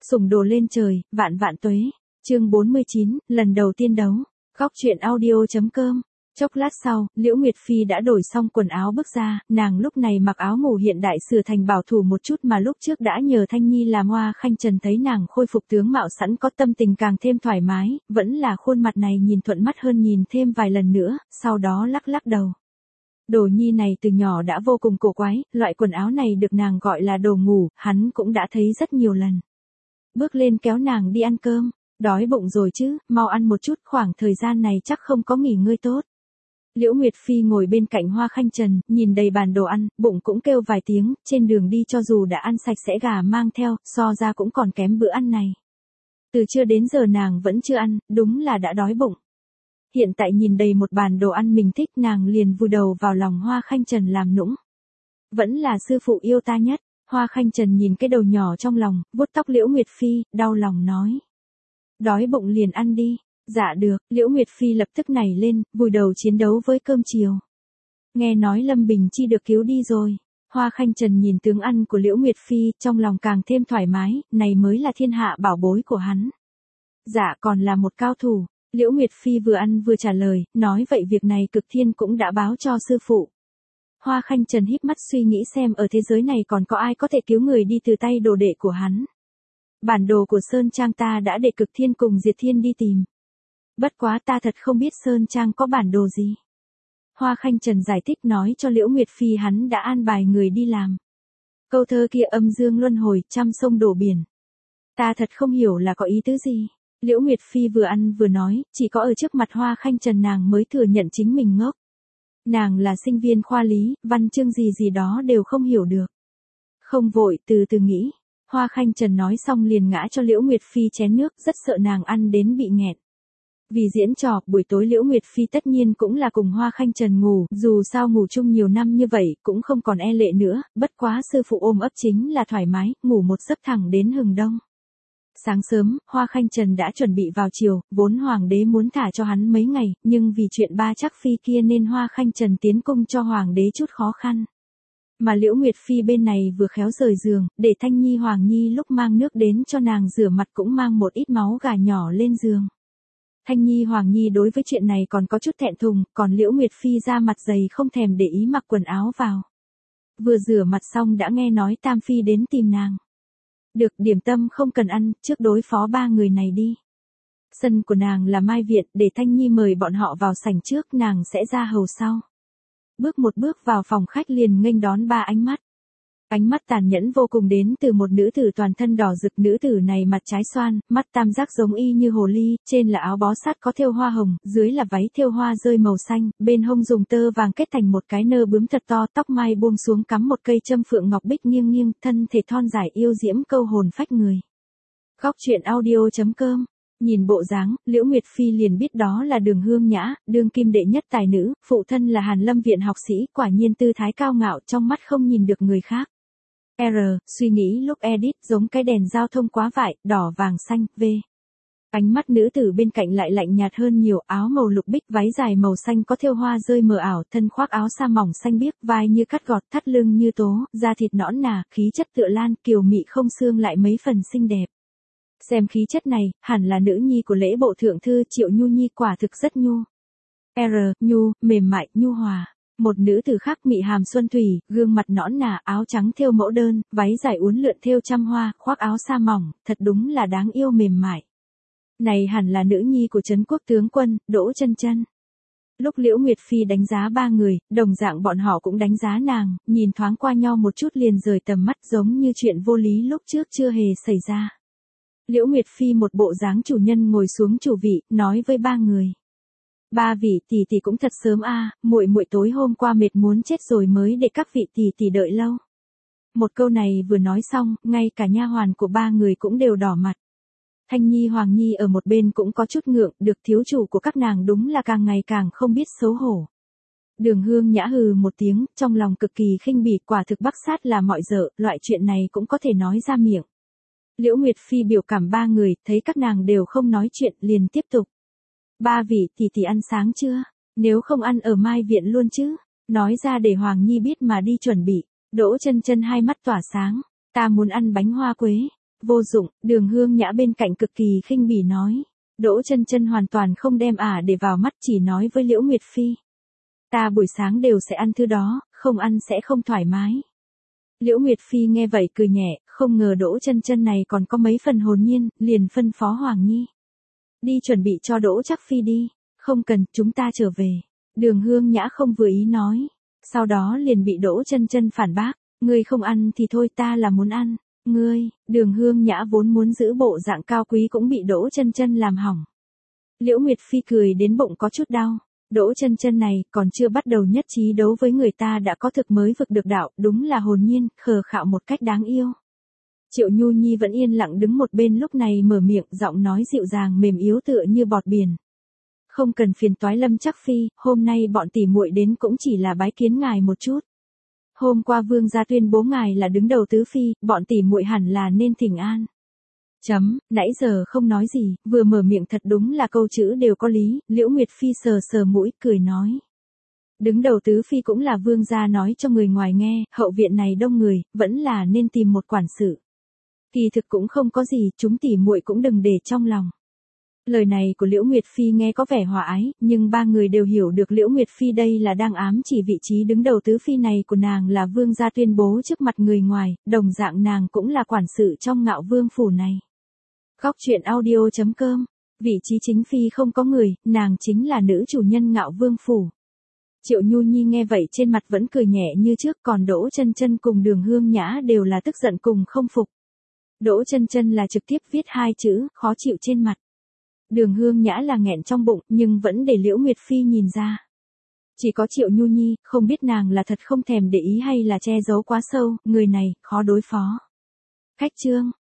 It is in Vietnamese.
Sủng đồ lên trời, vạn vạn tuế. Chương 49, lần đầu tiên đấu. Góc truyện audio.com. Chốc lát sau, Liễu Nguyệt Phi đã đổi xong quần áo bước ra, nàng lúc này mặc áo ngủ hiện đại sửa thành bảo thủ một chút mà lúc trước đã nhờ Thanh Nhi làm Hoa Khanh Trần thấy nàng khôi phục tướng mạo sẵn có tâm tình càng thêm thoải mái, vẫn là khuôn mặt này nhìn thuận mắt hơn nhìn thêm vài lần nữa, sau đó lắc lắc đầu. Đồ nhi này từ nhỏ đã vô cùng cổ quái, loại quần áo này được nàng gọi là đồ ngủ, hắn cũng đã thấy rất nhiều lần. Bước lên kéo nàng đi ăn cơm, đói bụng rồi chứ, mau ăn một chút, khoảng thời gian này chắc không có nghỉ ngơi tốt. Liễu Nguyệt Phi ngồi bên cạnh Hoa Khanh Trần, nhìn đầy bàn đồ ăn, bụng cũng kêu vài tiếng, trên đường đi cho dù đã ăn sạch sẽ gà mang theo, so ra cũng còn kém bữa ăn này. Từ trưa đến giờ nàng vẫn chưa ăn, đúng là đã đói bụng. Hiện tại nhìn đầy một bàn đồ ăn mình thích nàng liền vùi đầu vào lòng Hoa Khanh Trần làm nũng. Vẫn là sư phụ yêu ta nhất, Hoa Khanh Trần nhìn cái đầu nhỏ trong lòng, vuốt tóc Liễu Nguyệt Phi, đau lòng nói. Đói bụng liền ăn đi. Dạ được, Liễu Nguyệt Phi lập tức nảy lên, vùi đầu chiến đấu với cơm chiều. Nghe nói Lâm Bình Chi được cứu đi rồi. Hoa Khanh Trần nhìn tướng ăn của Liễu Nguyệt Phi, trong lòng càng thêm thoải mái, này mới là thiên hạ bảo bối của hắn. Dạ còn là một cao thủ, Liễu Nguyệt Phi vừa ăn vừa trả lời, nói vậy việc này Cực Thiên cũng đã báo cho sư phụ. Hoa Khanh Trần híp mắt suy nghĩ xem ở thế giới này còn có ai có thể cứu người đi từ tay đồ đệ của hắn. Bản đồ của Sơn Trang ta đã để Cực Thiên cùng Diệt Thiên đi tìm. Bất quá ta thật không biết Sơn Trang có bản đồ gì. Hoa Khanh Trần giải thích nói cho Liễu Nguyệt Phi hắn đã an bài người đi làm. Câu thơ kia âm dương luân hồi, trăm sông đổ biển. Ta thật không hiểu là có ý tứ gì. Liễu Nguyệt Phi vừa ăn vừa nói, chỉ có ở trước mặt Hoa Khanh Trần nàng mới thừa nhận chính mình ngốc. Nàng là sinh viên khoa lý, văn chương gì gì đó đều không hiểu được. Không vội, từ từ nghĩ. Hoa Khanh Trần nói xong liền ngã cho Liễu Nguyệt Phi chén nước, rất sợ nàng ăn đến bị nghẹt. Vì diễn trò, buổi tối Liễu Nguyệt Phi tất nhiên cũng là cùng Hoa Khanh Trần ngủ, dù sao ngủ chung nhiều năm như vậy, cũng không còn e lệ nữa, bất quá sư phụ ôm ấp chính là thoải mái, ngủ một giấc thẳng đến hừng đông. Sáng sớm, Hoa Khanh Trần đã chuẩn bị vào chiều, vốn hoàng đế muốn thả cho hắn mấy ngày, nhưng vì chuyện ba chắc phi kia nên Hoa Khanh Trần tiến cung cho hoàng đế chút khó khăn. Mà Liễu Nguyệt Phi bên này vừa khéo rời giường, để Thanh Nhi Hoàng Nhi lúc mang nước đến cho nàng rửa mặt cũng mang một ít máu gà nhỏ lên giường. Thanh Nhi Hoàng Nhi đối với chuyện này còn có chút thẹn thùng, còn Liễu Nguyệt Phi ra mặt dày không thèm để ý mặc quần áo vào. Vừa rửa mặt xong đã nghe nói Tam Phi đến tìm nàng. Được, điểm tâm không cần ăn, trước đối phó ba người này đi. Sân của nàng là Mai Viện, để Thanh Nhi mời bọn họ vào sảnh trước, nàng sẽ ra hầu sau. Bước một bước vào phòng khách liền nghênh đón ba ánh mắt. Ánh mắt tàn nhẫn vô cùng đến từ một nữ tử toàn thân đỏ rực, nữ tử này mặt trái xoan, mắt tam giác giống y như hồ ly, trên là áo bó sát có thêu hoa hồng, dưới là váy thêu hoa rơi màu xanh, bên hông dùng tơ vàng kết thành một cái nơ bướm thật to, tóc mai buông xuống cắm một cây châm phượng ngọc bích nghiêng nghiêng, thân thể thon dài yêu diễm câu hồn phách người. Góc truyện audio.com. Nhìn bộ dáng, Liễu Nguyệt Phi liền biết đó là Đường Hương Nhã, đương kim đệ nhất tài nữ, phụ thân là Hàn Lâm viện học sĩ, quả nhiên tư thái cao ngạo, trong mắt không nhìn được người khác. Suy nghĩ lúc edit giống cái đèn giao thông quá vại, đỏ vàng xanh, v. Ánh mắt nữ tử bên cạnh lại lạnh nhạt hơn nhiều, áo màu lục bích, váy dài màu xanh có thêu hoa rơi mờ ảo, thân khoác áo sa mỏng xanh biếc, vai như cắt gọt, thắt lưng như tố, da thịt nõn nà, khí chất tựa lan, kiều mị không xương lại mấy phần xinh đẹp. Xem khí chất này, hẳn là nữ nhi của lễ bộ thượng thư Triệu Nhu Nhi, quả thực rất nhu. Nhu, mềm mại, nhu hòa. Một nữ tử khác mị hàm xuân thủy, gương mặt nõn nà, áo trắng thêu mẫu đơn, váy dài uốn lượn thêu trăm hoa, khoác áo sa mỏng, thật đúng là đáng yêu mềm mại. Này hẳn là nữ nhi của Trấn Quốc tướng quân, Đỗ Chân Chân. Lúc Liễu Nguyệt Phi đánh giá ba người, đồng dạng bọn họ cũng đánh giá nàng, nhìn thoáng qua nhau một chút liền rời tầm mắt giống như chuyện vô lý lúc trước chưa hề xảy ra. Liễu Nguyệt Phi một bộ dáng chủ nhân ngồi xuống chủ vị, nói với ba người. Ba vị tỷ tỷ cũng thật sớm a, muội muội tối hôm qua mệt muốn chết rồi mới để các vị tỷ tỷ đợi lâu. Một câu này vừa nói xong, ngay cả nha hoàn của ba người cũng đều đỏ mặt. Thanh Nhi Hoàng Nhi ở một bên cũng có chút ngượng, được thiếu chủ của các nàng đúng là càng ngày càng không biết xấu hổ. Đường Hương Nhã hừ một tiếng, trong lòng cực kỳ khinh bỉ, quả thực bắc sát là mọi dợ, loại chuyện này cũng có thể nói ra miệng. Liễu Nguyệt Phi biểu cảm ba người, thấy các nàng đều không nói chuyện, liền tiếp tục. Ba vị tỷ tỷ ăn sáng chưa? Nếu không ăn ở Mai Viện luôn chứ? Nói ra để Hoàng Nhi biết mà đi chuẩn bị. Đỗ Chân Chân hai mắt tỏa sáng. Ta muốn ăn bánh hoa quế. Vô dụng, Đường Hương Nhã bên cạnh cực kỳ khinh bỉ nói. Đỗ Chân Chân hoàn toàn không đem để vào mắt, chỉ nói với Liễu Nguyệt Phi. Ta buổi sáng đều sẽ ăn thứ đó, không ăn sẽ không thoải mái. Liễu Nguyệt Phi nghe vậy cười nhẹ, không ngờ Đỗ Chân Chân này còn có mấy phần hồn nhiên, liền phân phó Hoàng Nhi. Đi chuẩn bị cho Đỗ Trác Phi đi. Không cần, chúng ta trở về. Đường Hương Nhã không vừa ý nói. Sau đó liền bị Đỗ Chân Chân phản bác. Ngươi không ăn thì thôi, ta là muốn ăn. Ngươi, Đường Hương Nhã vốn muốn giữ bộ dạng cao quý cũng bị Đỗ Chân Chân làm hỏng. Liễu Nguyệt Phi cười đến bụng có chút đau. Đỗ Chân Chân này còn chưa bắt đầu nhất trí đấu với người ta đã có thực mới vực được đạo, đúng là hồn nhiên, khờ khạo một cách đáng yêu. Triệu Nhu Nhi vẫn yên lặng đứng một bên lúc này mở miệng, giọng nói dịu dàng mềm yếu tựa như bọt biển. Không cần phiền toái Lâm Trác Phi, hôm nay bọn tỷ muội đến cũng chỉ là bái kiến ngài một chút. Hôm qua vương gia tuyên bố ngài là đứng đầu tứ phi, bọn tỷ muội hẳn là nên thỉnh an. Nãy giờ không nói gì, vừa mở miệng thật đúng là câu chữ đều có lý, Liễu Nguyệt Phi sờ sờ mũi, cười nói. Đứng đầu tứ phi cũng là vương gia nói cho người ngoài nghe, hậu viện này đông người, vẫn là nên tìm một quản sự. Kỳ thực cũng không có gì, chúng tỷ muội cũng đừng để trong lòng. Lời này của Liễu Nguyệt Phi nghe có vẻ hòa ái, nhưng ba người đều hiểu được Liễu Nguyệt Phi đây là đang ám chỉ vị trí đứng đầu tứ phi này của nàng là vương gia tuyên bố trước mặt người ngoài, đồng dạng nàng cũng là quản sự trong Ngạo Vương phủ này. Góc truyện audio.com, vị trí chính phi không có người, nàng chính là nữ chủ nhân Ngạo Vương phủ. Triệu Nhu Nhi nghe vậy trên mặt vẫn cười nhẹ như trước, còn Đỗ Chân Chân cùng Đường Hương Nhã đều là tức giận cùng không phục. Đỗ Chân Chân là trực tiếp viết hai chữ, khó chịu trên mặt. Đường Hương Nhã là nghẹn trong bụng, nhưng vẫn để Liễu Nguyệt Phi nhìn ra. Chỉ có Triệu Nhu Nhi, không biết nàng là thật không thèm để ý hay là che giấu quá sâu, người này, khó đối phó. Khách trương,